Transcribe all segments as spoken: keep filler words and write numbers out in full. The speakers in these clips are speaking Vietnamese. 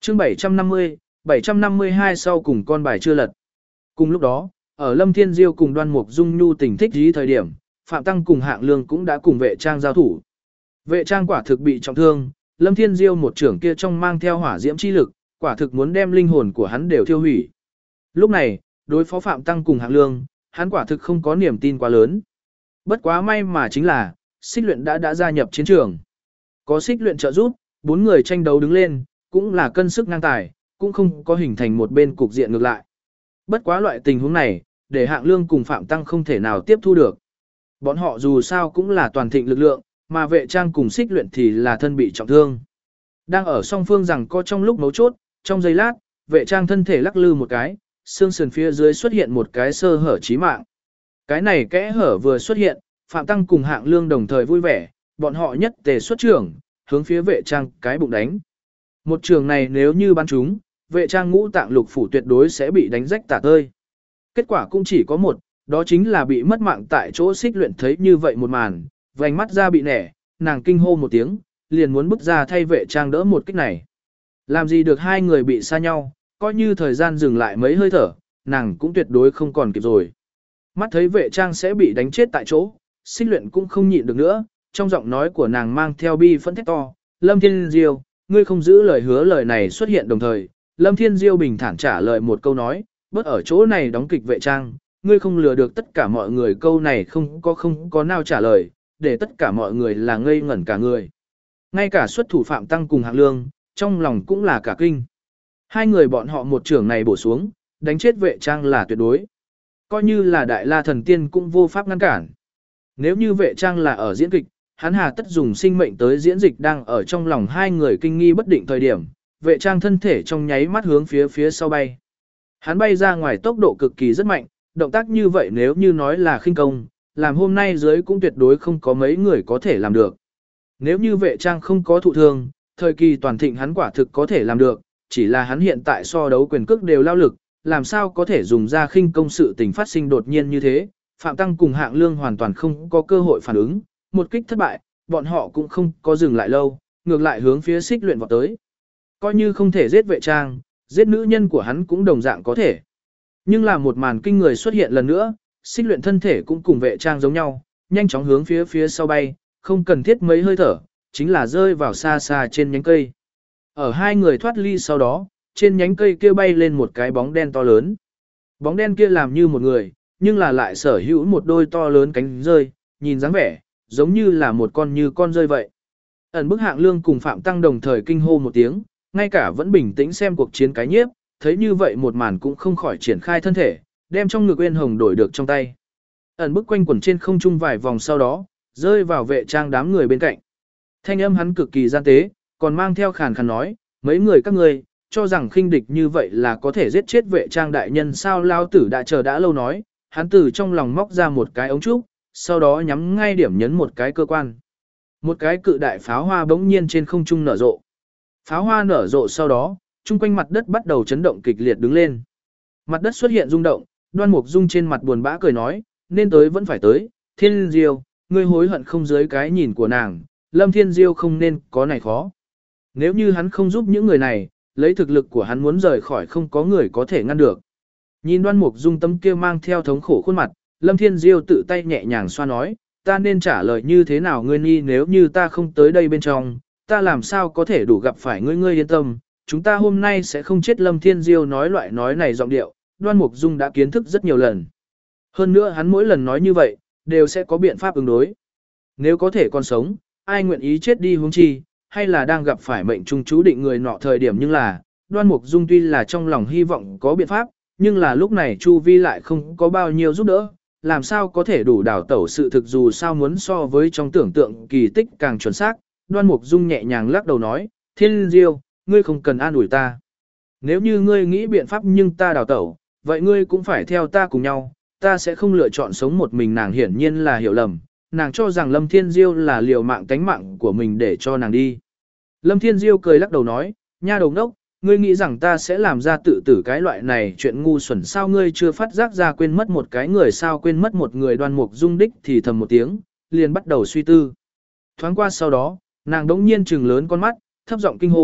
chương bảy trăm năm mươi, bảy trăm năm mươi hai sau cùng con bài chưa lật. Cùng lúc đó, ở Lâm Thiên Diêu cùng Đoan Mục Dung Nhu tình thích dí thời điểm, Phạm Tăng cùng Hạng Lương cũng đã cùng vệ trang giao thủ. Vệ trang quả thực bị trọng thương, Lâm Thiên Diêu một trưởng kia trong mang theo hỏa diễm chi lực, quả thực muốn đem linh hồn của hắn đều thiêu hủy. Lúc này, đối phó Phạm Tăng cùng Hạng Lương, hắn quả thực không có niềm tin quá lớn. Bất quá may mà chính là, Xích Luyện đã đã gia nhập chiến trường. Có Xích Luyện trợ giúp, bốn người tranh đấu đứng lên, cũng là cân sức ngang tài, cũng không có hình thành một bên cục diện ngược lại. Bất quá loại tình huống này, để Hạng Lương cùng Phạm Tăng không thể nào tiếp thu được. Bọn họ dù sao cũng là toàn thịnh lực lượng, mà vệ trang cùng Xích Luyện thì là thân bị trọng thương. Đang ở song phương rằng có trong lúc mấu chốt, trong giây lát, vệ trang thân thể lắc lư một cái, xương sườn phía dưới xuất hiện một cái sơ hở chí mạng. Cái này kẽ hở vừa xuất hiện, Phạm Tăng cùng Hạng Lương đồng thời vui vẻ, bọn họ nhất tề xuất trưởng, hướng phía vệ trang cái bụng đánh. Một trường này nếu như bắn trúng, vệ trang ngũ tạng lục phủ tuyệt đối sẽ bị đánh rách tả tơi. Kết quả cũng chỉ có một, đó chính là bị mất mạng tại chỗ. Xích Luyện thấy như vậy một màn, vành mắt ra bị nẻ, nàng kinh hô một tiếng, liền muốn bước ra thay vệ trang đỡ một kích này. Làm gì được hai người bị xa nhau, coi như thời gian dừng lại mấy hơi thở, nàng cũng tuyệt đối không còn kịp rồi. Mắt thấy vệ trang sẽ bị đánh chết tại chỗ, Xích Luyện cũng không nhịn được nữa, trong giọng nói của nàng mang theo bi phẫn thét to, Lâm Thiên Diêu, ngươi không giữ lời hứa. Lời này xuất hiện đồng thời, Lâm Thiên Diêu bình thản trả lời một câu nói, bớt ở chỗ này đóng kịch vệ trang, ngươi không lừa được tất cả mọi người. Câu này không có không có nào trả lời, để tất cả mọi người là ngây ngẩn cả người. Ngay cả xuất thủ Phạm Tăng cùng Hạng Lương, trong lòng cũng là cả kinh. Hai người bọn họ một trưởng này bổ xuống, đánh chết vệ trang là tuyệt đối. Coi như là Đại La Thần Tiên cũng vô pháp ngăn cản. Nếu như vệ trang là ở diễn kịch, hắn hà tất dùng sinh mệnh tới diễn dịch. Đang ở trong lòng hai người kinh nghi bất định thời điểm, vệ trang thân thể trong nháy mắt hướng phía phía sau bay. Hắn bay ra ngoài tốc độ cực kỳ rất mạnh, động tác như vậy nếu như nói là khinh công, làm hôm nay dưới cũng tuyệt đối không có mấy người có thể làm được. Nếu như vệ trang không có thụ thương, thời kỳ toàn thịnh hắn quả thực có thể làm được, chỉ là hắn hiện tại so đấu quyền cước đều lao lực, làm sao có thể dùng ra khinh công. Sự tình phát sinh đột nhiên như thế, Phạm Tăng cùng Hạng Lương hoàn toàn không có cơ hội phản ứng, một kích thất bại, bọn họ cũng không có dừng lại lâu, ngược lại hướng phía Xích Luyện vọt tới. Coi như không thể giết vệ trang, giết nữ nhân của hắn cũng đồng dạng có thể. Nhưng là một màn kinh người xuất hiện lần nữa, Xích Luyện thân thể cũng cùng vệ trang giống nhau, nhanh chóng hướng phía phía sau bay, không cần thiết mấy hơi thở, chính là rơi vào xa xa trên nhánh cây. Ở hai người thoát ly sau đó, trên nhánh cây kia bay lên một cái bóng đen to lớn. Bóng đen kia làm như một người, nhưng là lại sở hữu một đôi to lớn cánh rơi, nhìn dáng vẻ, giống như là một con như con rơi vậy. Ẩn bức Hạng Lương cùng Phạm Tăng đồng thời kinh hô một tiếng, ngay cả vẫn bình tĩnh xem cuộc chiến cái nhiếp, thấy như vậy một màn cũng không khỏi triển khai thân thể, đem trong ngực uyên hồng đổi được trong tay. Ẩn bức quanh quẩn trên không trung vài vòng sau đó, rơi vào vệ trang đám người bên cạnh. Thanh âm hắn cực kỳ gian tế, còn mang theo khàn khàn nói, mấy người các ngươi cho rằng khinh địch như vậy là có thể giết chết vệ trang đại nhân sao? Lao tử đã chờ đã lâu. Nói, hắn từ trong lòng móc ra một cái ống trúc, sau đó nhắm ngay điểm nhấn một cái cơ quan. Một cái cự đại pháo hoa bỗng nhiên trên không trung nở rộ. Pháo hoa nở rộ sau đó, chung quanh mặt đất bắt đầu chấn động kịch liệt đứng lên. Mặt đất xuất hiện rung động, Đoan Mục Dung trên mặt buồn bã cười nói, nên tới vẫn phải tới, Thiên Diêu, ngươi hối hận không dưới cái nhìn của nàng, Lâm Thiên Diêu không nên có này khó. Nếu như hắn không giúp những người này, lấy thực lực của hắn muốn rời khỏi không có người có thể ngăn được. Nhìn Đoan Mục Dung tấm kia mang theo thống khổ khuôn mặt, Lâm Thiên Diêu tự tay nhẹ nhàng xoa nói, ta nên trả lời như thế nào ngươi nhi? Nếu như ta không tới đây bên trong, ta làm sao có thể đủ gặp phải ngươi? Ngươi yên tâm, chúng ta hôm nay sẽ không chết. Lâm Thiên Diêu nói loại nói này giọng điệu, Đoan Mục Dung đã kiến thức rất nhiều lần. Hơn nữa hắn mỗi lần nói như vậy, đều sẽ có biện pháp ứng đối. Nếu có thể còn sống, ai nguyện ý chết đi huống chi, hay là đang gặp phải mệnh trung chú định người nọ thời điểm. Nhưng là, Đoan Mục Dung tuy là trong lòng hy vọng có biện pháp, nhưng là lúc này Chu Vi lại không có bao nhiêu giúp đỡ, làm sao có thể đủ đảo tẩu sự thực, dù sao muốn so với trong tưởng tượng kỳ tích càng chuẩn xác. Đoan Mục Dung nhẹ nhàng lắc đầu nói, Thiên Diêu, ngươi không cần an ủi ta. Nếu như ngươi nghĩ biện pháp nhưng ta đảo tẩu, vậy ngươi cũng phải theo ta cùng nhau, ta sẽ không lựa chọn sống một mình. Nàng hiển nhiên là hiểu lầm, nàng cho rằng Lâm Thiên Diêu là liều mạng tánh mạng của mình để cho nàng đi. Lâm Thiên Diêu cười lắc đầu nói, nha đầu đốc, ngươi nghĩ rằng ta sẽ làm ra tự tử cái loại này chuyện ngu xuẩn sao? Ngươi chưa phát giác ra quên mất một cái người sao? Quên mất một người? Đoan Mục Dung đích thì thầm một tiếng, liền bắt đầu suy tư. Thoáng qua sau đó, nàng đống nhiên trừng lớn con mắt, thấp giọng kinh hô,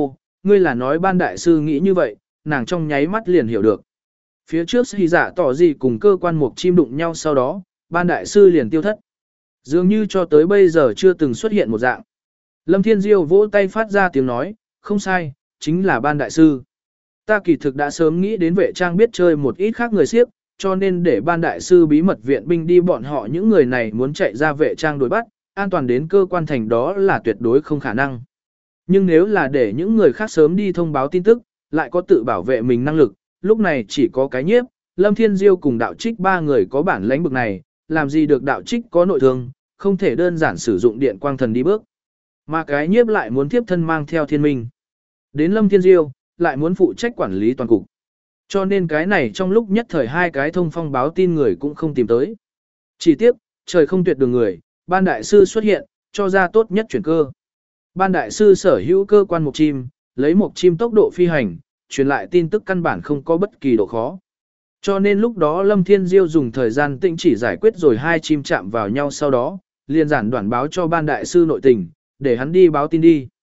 ngươi là nói ban đại sư nghĩ như vậy, nàng trong nháy mắt liền hiểu được. Phía trước Hy Dạ tỏ gì cùng cơ quan mục chim đụng nhau sau đó, ban đại sư liền tiêu thất. Dường như cho tới bây giờ chưa từng xuất hiện một dạng. Lâm Thiên Diêu vỗ tay phát ra tiếng nói, không sai, chính là ban đại sư. Ta kỳ thực đã sớm nghĩ đến vệ trang biết chơi một ít khác người siếc, cho nên để ban đại sư bí mật viện binh đi bọn họ những người này muốn chạy ra vệ trang đuổi bắt, an toàn đến cơ quan thành đó là tuyệt đối không khả năng. Nhưng nếu là để những người khác sớm đi thông báo tin tức, lại có tự bảo vệ mình năng lực, lúc này chỉ có cái nhiếp, Lâm Thiên Diêu cùng đạo trích ba người có bản lãnh bực này, làm gì được đạo trích có nội thương, không thể đơn giản sử dụng điện quang thần đi bước. Mà cái nhiếp lại muốn tiếp thân mang theo thiên minh. Đến Lâm Thiên Diêu, lại muốn phụ trách quản lý toàn cục. Cho nên cái này trong lúc nhất thời hai cái thông phong báo tin người cũng không tìm tới. Chỉ tiếc, trời không tuyệt đường người, ban đại sư xuất hiện, cho ra tốt nhất chuyển cơ. Ban đại sư sở hữu cơ quan mục chim, lấy mục chim tốc độ phi hành, truyền lại tin tức căn bản không có bất kỳ độ khó. Cho nên lúc đó Lâm Thiên Diêu dùng thời gian tĩnh chỉ giải quyết rồi hai chim chạm vào nhau sau đó, liền giản đoạn báo cho ban đại sư nội tình, để hắn đi báo tin đi.